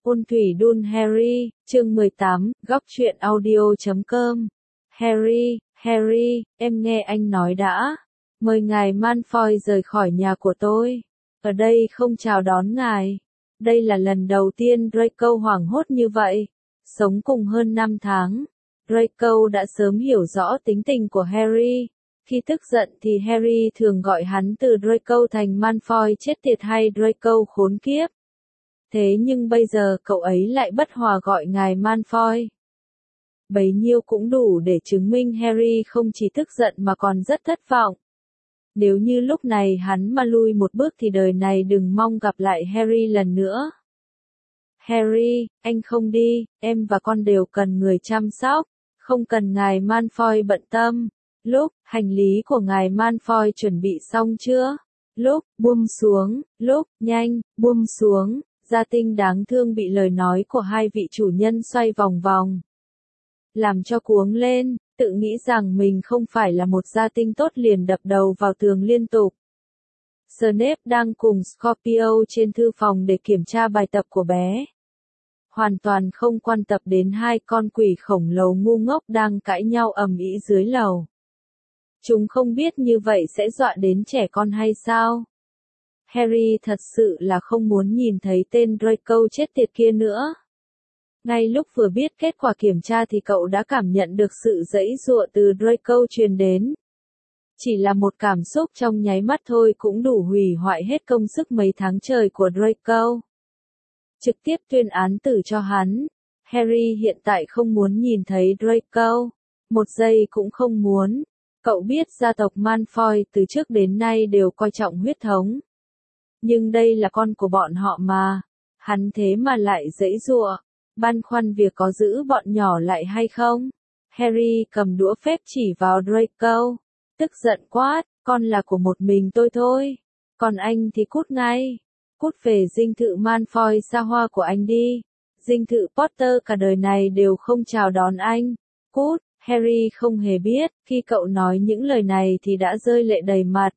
Ôn thủy đun Harry, chương 18, góc truyện audio.com. Harry, em nghe anh nói đã. Mời ngài Malfoy rời khỏi nhà của tôi. Ở đây không chào đón ngài. Đây là lần đầu tiên Draco hoảng hốt như vậy. Sống cùng hơn 5 tháng. Draco đã sớm hiểu rõ tính tình của Harry. Khi tức giận thì Harry thường gọi hắn từ Draco thành Malfoy chết tiệt hay Draco khốn kiếp. Thế nhưng bây giờ cậu ấy lại bất hòa gọi ngài Malfoy. Bấy nhiêu cũng đủ để chứng minh Harry không chỉ tức giận mà còn rất thất vọng. Nếu như lúc này hắn mà lui một bước thì đời này đừng mong gặp lại Harry lần nữa. Harry, anh không đi, em và con đều cần người chăm sóc, không cần ngài Malfoy bận tâm. Lúc, hành lý của ngài Malfoy chuẩn bị xong chưa? Lúc, buông xuống, lúc, nhanh, buông xuống. Gia Tinh đáng thương bị lời nói của hai vị chủ nhân xoay vòng vòng. Làm cho cuống lên, tự nghĩ rằng mình không phải là một Gia Tinh tốt liền đập đầu vào tường liên tục. Snape đang cùng Scorpio trên thư phòng để kiểm tra bài tập của bé. Hoàn toàn không quan tâm đến hai con quỷ khổng lồ ngu ngốc đang cãi nhau ầm ĩ dưới lầu. Chúng không biết như vậy sẽ dọa đến trẻ con hay sao? Harry thật sự là không muốn nhìn thấy tên Draco chết tiệt kia nữa. Ngay lúc vừa biết kết quả kiểm tra thì cậu đã cảm nhận được sự giãy giụa từ Draco truyền đến. Chỉ là một cảm xúc trong nháy mắt thôi cũng đủ hủy hoại hết công sức mấy tháng trời của Draco. Trực tiếp tuyên án tử cho hắn. Harry hiện tại không muốn nhìn thấy Draco. Một giây cũng không muốn. Cậu biết gia tộc Malfoy từ trước đến nay đều coi trọng huyết thống. Nhưng đây là con của bọn họ mà. Hắn thế mà lại giãy giụa. Băn khoăn việc có giữ bọn nhỏ lại hay không. Harry cầm đũa phép chỉ vào Draco. Tức giận quát, con là của một mình tôi thôi. Còn anh thì cút ngay. Cút về dinh thự Malfoy xa hoa của anh đi. Dinh thự Potter cả đời này đều không chào đón anh. Cút. Harry không hề biết, khi cậu nói những lời này thì đã rơi lệ đầy mặt.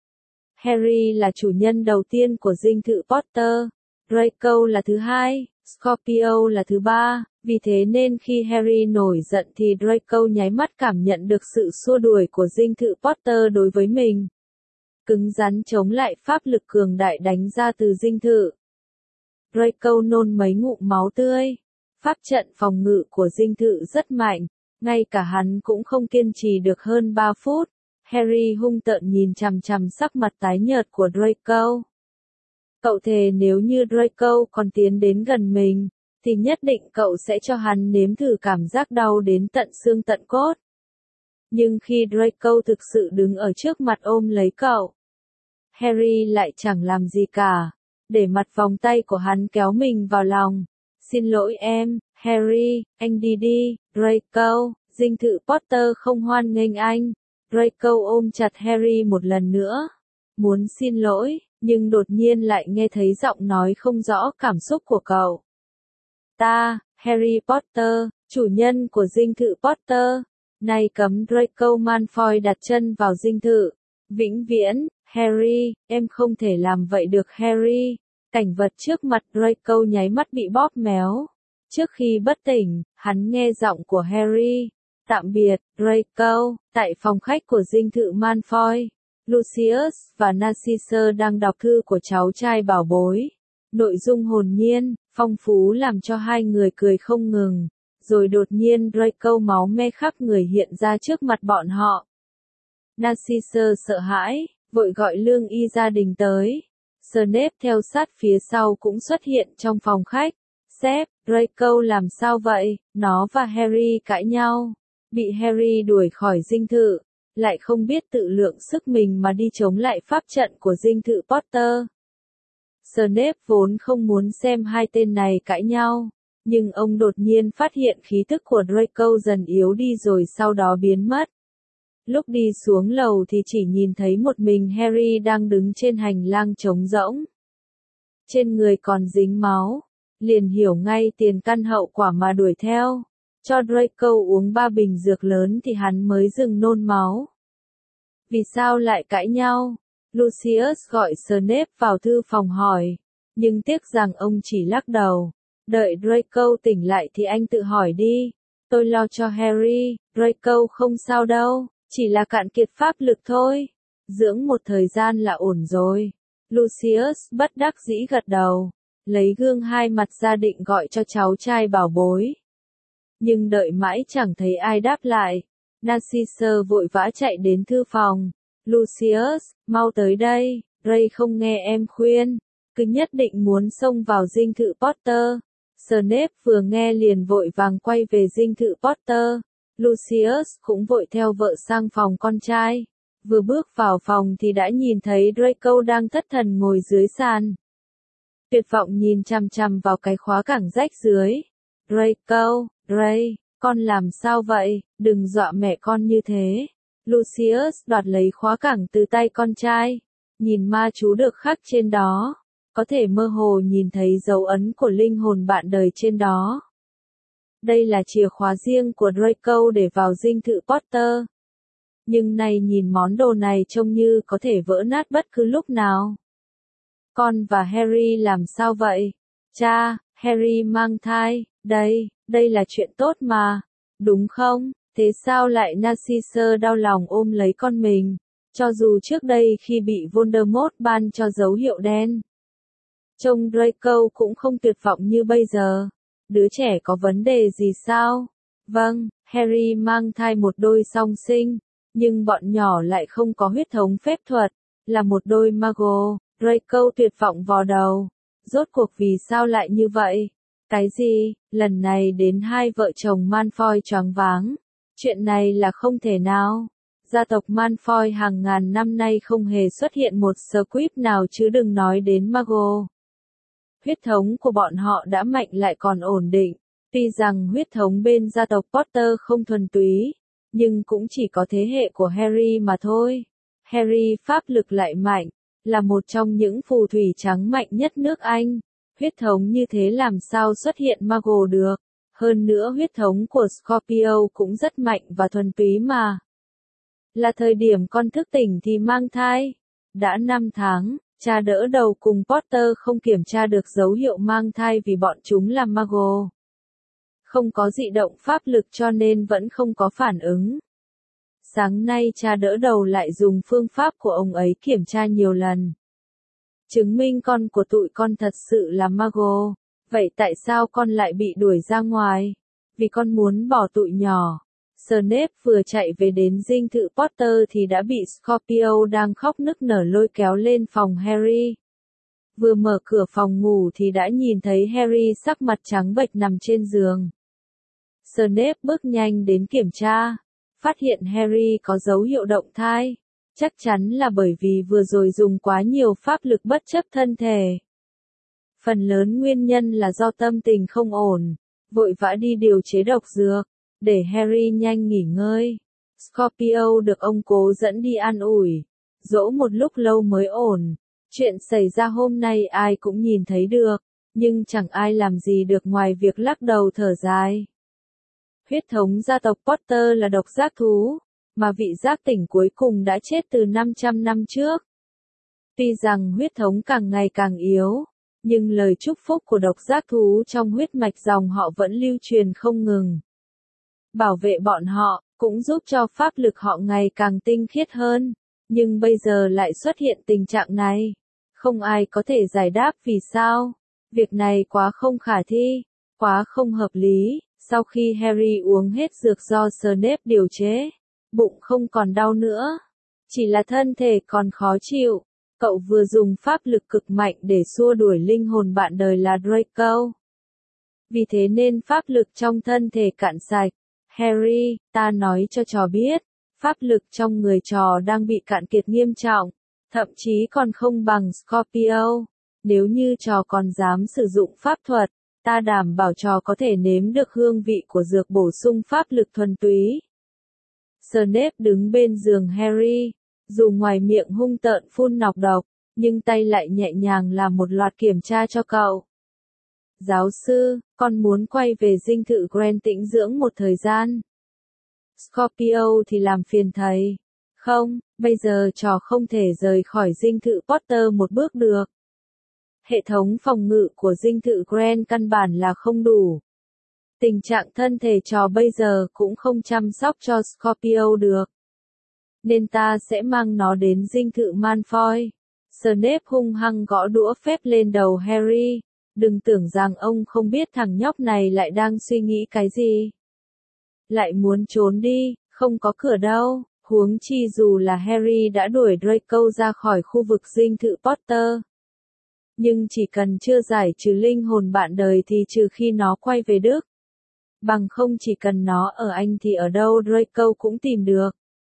Harry là chủ nhân đầu tiên của dinh thự Potter, Draco là thứ hai, Scorpio là thứ ba, vì thế nên khi Harry nổi giận thì Draco nháy mắt cảm nhận được sự xua đuổi của dinh thự Potter đối với mình. Cứng rắn chống lại pháp lực cường đại đánh ra từ dinh thự. Draco nôn mấy ngụm máu tươi. Pháp trận phòng ngự của dinh thự rất mạnh. Ngay cả hắn cũng không kiên trì được hơn 3 phút. Harry hung tợn nhìn chằm chằm sắc mặt tái nhợt của Draco. Cậu thề nếu như Draco còn tiến đến gần mình, thì nhất định cậu sẽ cho hắn nếm thử cảm giác đau đến tận xương tận cốt. Nhưng khi Draco thực sự đứng ở trước mặt ôm lấy cậu, Harry lại chẳng làm gì cả, để mặt vòng tay của hắn kéo mình vào lòng. Xin lỗi em, Harry, anh đi đi, Draco, dinh thự Potter không hoan nghênh anh. Draco ôm chặt Harry một lần nữa. Muốn xin lỗi, nhưng đột nhiên lại nghe thấy giọng nói không rõ cảm xúc của cậu. Ta, Harry Potter, chủ nhân của dinh thự Potter, nay cấm Draco Malfoy đặt chân vào dinh thự. Vĩnh viễn, Harry, em không thể làm vậy được Harry. Cảnh vật trước mặt Draco nháy mắt bị bóp méo. Trước khi bất tỉnh, hắn nghe giọng của Harry. Tạm biệt, Draco. Tại phòng khách của dinh thự Malfoy, Lucius và Narcissa đang đọc thư của cháu trai bảo bối. Nội dung hồn nhiên, phong phú làm cho hai người cười không ngừng. Rồi đột nhiên Draco máu me khắp người hiện ra trước mặt bọn họ. Narcissa sợ hãi, vội gọi lương y gia đình tới. Snape theo sát phía sau cũng xuất hiện trong phòng khách. Sếp, Draco làm sao vậy? Nó và Harry cãi nhau. Bị Harry đuổi khỏi dinh thự. Lại không biết tự lượng sức mình mà đi chống lại pháp trận của dinh thự Potter. Snape vốn không muốn xem hai tên này cãi nhau. Nhưng ông đột nhiên phát hiện khí tức của Draco dần yếu đi rồi sau đó biến mất. Lúc đi xuống lầu thì chỉ nhìn thấy một mình Harry đang đứng trên hành lang trống rỗng. Trên người còn dính máu. Liền hiểu ngay tiền căn hậu quả mà đuổi theo. Cho Draco uống 3 bình dược lớn thì hắn mới dừng nôn máu. Vì sao lại cãi nhau? Lucius gọi Snape vào thư phòng hỏi. Nhưng tiếc rằng ông chỉ lắc đầu. Đợi Draco tỉnh lại thì anh tự hỏi đi. Tôi lo cho Harry, Draco không sao đâu, chỉ là cạn kiệt pháp lực thôi. Dưỡng một thời gian là ổn rồi. Lucius bất đắc dĩ gật đầu, lấy gương hai mặt ra định gọi cho cháu trai bảo bối. Nhưng đợi mãi chẳng thấy ai đáp lại. Narcissa vội vã chạy đến thư phòng. Lucius, mau tới đây, Ray không nghe em khuyên, cứ nhất định muốn xông vào dinh thự Potter. Snape vừa nghe liền vội vàng quay về dinh thự Potter. Lucius cũng vội theo vợ sang phòng con trai. Vừa bước vào phòng thì đã nhìn thấy Draco đang thất thần ngồi dưới sàn. Tuyệt vọng nhìn chằm chằm vào cái khóa cảng rách dưới. Draco, Ray, con làm sao vậy, đừng dọa mẹ con như thế. Lucius đoạt lấy khóa cảng từ tay con trai. Nhìn ma chú được khắc trên đó. Có thể mơ hồ nhìn thấy dấu ấn của linh hồn bạn đời trên đó. Đây là chìa khóa riêng của Draco để vào dinh thự Potter. Nhưng này nhìn món đồ này trông như có thể vỡ nát bất cứ lúc nào. Con và Harry làm sao vậy? Cha, Harry mang thai, đây là chuyện tốt mà, đúng không? Thế sao lại Narcissa đau lòng ôm lấy con mình? Cho dù trước đây khi bị Voldemort ban cho dấu hiệu đen, trông Draco cũng không tuyệt vọng như bây giờ. Đứa trẻ có vấn đề gì sao? Vâng, Harry mang thai một đôi song sinh, nhưng bọn nhỏ lại không có huyết thống phép thuật, là một đôi Muggle. Draco tuyệt vọng vò đầu. Rốt cuộc vì sao lại như vậy? Cái gì? Lần này đến hai vợ chồng Malfoy choáng váng. Chuyện này là không thể nào. Gia tộc Malfoy hàng ngàn năm nay không hề xuất hiện một Squib nào chứ đừng nói đến Muggle. Huyết thống của bọn họ đã mạnh lại còn ổn định. Tuy rằng huyết thống bên gia tộc Potter không thuần túy, nhưng cũng chỉ có thế hệ của Harry mà thôi. Harry pháp lực lại mạnh, là một trong những phù thủy trắng mạnh nhất nước Anh. Huyết thống như thế làm sao xuất hiện Muggle được. Hơn nữa huyết thống của Scorpio cũng rất mạnh và thuần túy mà. Là thời điểm con thức tỉnh thì mang thai. Đã 5 tháng, cha đỡ đầu cùng Potter không kiểm tra được dấu hiệu mang thai vì bọn chúng là Muggle. Không có dị động pháp lực cho nên vẫn không có phản ứng. Sáng nay cha đỡ đầu lại dùng phương pháp của ông ấy kiểm tra nhiều lần. Chứng minh con của tụi con thật sự là Muggle. Vậy tại sao con lại bị đuổi ra ngoài? Vì con muốn bỏ tụi nhỏ. Snape vừa chạy về đến dinh thự Potter thì đã bị Scorpio đang khóc nức nở lôi kéo lên phòng Harry. Vừa mở cửa phòng ngủ thì đã nhìn thấy Harry sắc mặt trắng bệch nằm trên giường. Snape bước nhanh đến kiểm tra, phát hiện Harry có dấu hiệu động thai. Chắc chắn là bởi vì vừa rồi dùng quá nhiều pháp lực bất chấp thân thể. Phần lớn nguyên nhân là do tâm tình không ổn, vội vã đi điều chế độc dược, để Harry nhanh nghỉ ngơi. Scorpio được ông cố dẫn đi an ủi, dỗ một lúc lâu mới ổn. Chuyện xảy ra hôm nay ai cũng nhìn thấy được, nhưng chẳng ai làm gì được ngoài việc lắc đầu thở dài. Huyết thống gia tộc Potter là độc giác thú, mà vị giác tỉnh cuối cùng đã chết từ 500 năm trước. Tuy rằng huyết thống càng ngày càng yếu, nhưng lời chúc phúc của độc giác thú trong huyết mạch dòng họ vẫn lưu truyền không ngừng. Bảo vệ bọn họ, cũng giúp cho pháp lực họ ngày càng tinh khiết hơn. Nhưng bây giờ lại xuất hiện tình trạng này. Không ai có thể giải đáp vì sao. Việc này quá không khả thi, quá không hợp lý. Sau khi Harry uống hết dược do Snape điều chế, bụng không còn đau nữa. Chỉ là thân thể còn khó chịu. Cậu vừa dùng pháp lực cực mạnh để xua đuổi linh hồn bạn đời là Draco. Vì thế nên pháp lực trong thân thể cạn sạch. Harry, ta nói cho trò biết, pháp lực trong người trò đang bị cạn kiệt nghiêm trọng, thậm chí còn không bằng Scorpio. Nếu như trò còn dám sử dụng pháp thuật, ta đảm bảo trò có thể nếm được hương vị của dược bổ sung pháp lực thuần túy. Snape đứng bên giường Harry, dù ngoài miệng hung tợn phun nọc độc, nhưng tay lại nhẹ nhàng làm một loạt kiểm tra cho cậu. Giáo sư, con muốn quay về dinh thự Grant tĩnh dưỡng một thời gian. Scorpio thì làm phiền thầy. Không, bây giờ trò không thể rời khỏi dinh thự Potter một bước được. Hệ thống phòng ngự của dinh thự Grant căn bản là không đủ. Tình trạng thân thể trò bây giờ cũng không chăm sóc cho Scorpio được. Nên ta sẽ mang nó đến dinh thự Malfoy. Snape hung hăng gõ đũa phép lên đầu Harry. Đừng tưởng rằng ông không biết thằng nhóc này lại đang suy nghĩ cái gì. Lại muốn trốn đi, không có cửa đâu. Huống chi dù là Harry đã đuổi Draco ra khỏi khu vực dinh thự Potter. Nhưng chỉ cần chưa giải trừ linh hồn bạn đời thì trừ khi nó quay về Đức. Bằng không chỉ cần nó ở Anh thì ở đâu Draco cũng tìm được.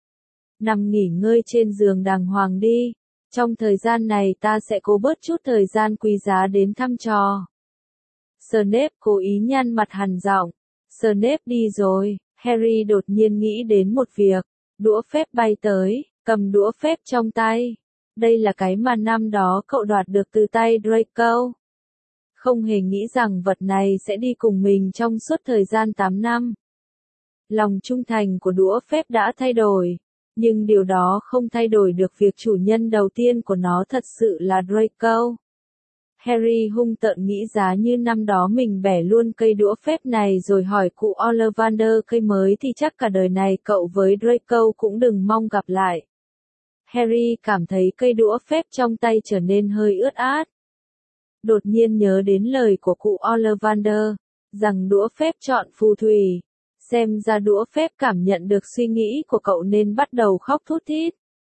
Nằm nghỉ ngơi trên giường đàng hoàng đi. Trong thời gian này ta sẽ cố bớt chút thời gian quý giá đến thăm trò. Snape cố ý nhăn mặt hằn giọng. Snape đi rồi. Harry đột nhiên nghĩ đến một việc. Đũa phép bay tới, cầm đũa phép trong tay. Đây là cái mà năm đó cậu đoạt được từ tay Draco. Không hề nghĩ rằng vật này sẽ đi cùng mình trong suốt thời gian 8 năm. Lòng trung thành của đũa phép đã thay đổi. Nhưng điều đó không thay đổi được việc chủ nhân đầu tiên của nó thật sự là Draco. Harry hung tợn nghĩ giá như năm đó mình bẻ luôn cây đũa phép này rồi hỏi cụ Ollivander cây mới thì chắc cả đời này cậu với Draco cũng đừng mong gặp lại. Harry cảm thấy cây đũa phép trong tay trở nên hơi ướt át. Đột nhiên nhớ đến lời của cụ Ollivander, rằng đũa phép chọn phù thủy. Xem ra đũa phép cảm nhận được suy nghĩ của cậu nên bắt đầu khóc thút thít.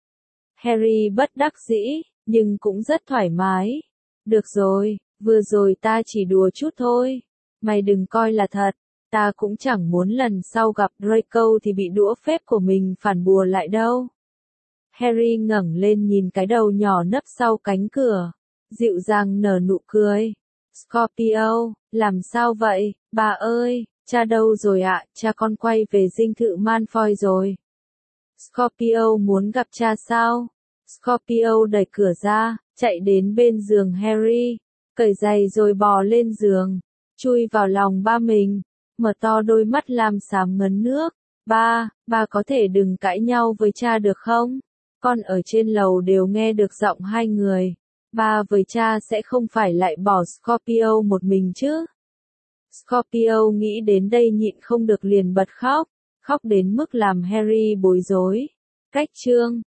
Harry bất đắc dĩ, nhưng cũng rất thoải mái. Được rồi, vừa rồi ta chỉ đùa chút thôi. Mày đừng coi là thật, ta cũng chẳng muốn lần sau gặp Draco thì bị đũa phép của mình phản bùa lại đâu. Harry ngẩng lên nhìn cái đầu nhỏ nấp sau cánh cửa, dịu dàng nở nụ cười. Scorpio, làm sao vậy, bà ơi, cha đâu rồi ạ? Cha con quay về dinh thự Malfoy rồi. Scorpio muốn gặp cha sao? Scorpio đẩy cửa ra, chạy đến bên giường Harry, cởi giày rồi bò lên giường, chui vào lòng ba mình, mở to đôi mắt lam xám ngấn nước. Ba có thể đừng cãi nhau với cha được không? Con ở trên lầu đều nghe được giọng hai người. Ba với cha sẽ không phải lại bỏ Scorpio một mình chứ? Scorpio nghĩ đến đây nhịn không được liền bật khóc, khóc đến mức làm Harry bối rối. Cách chương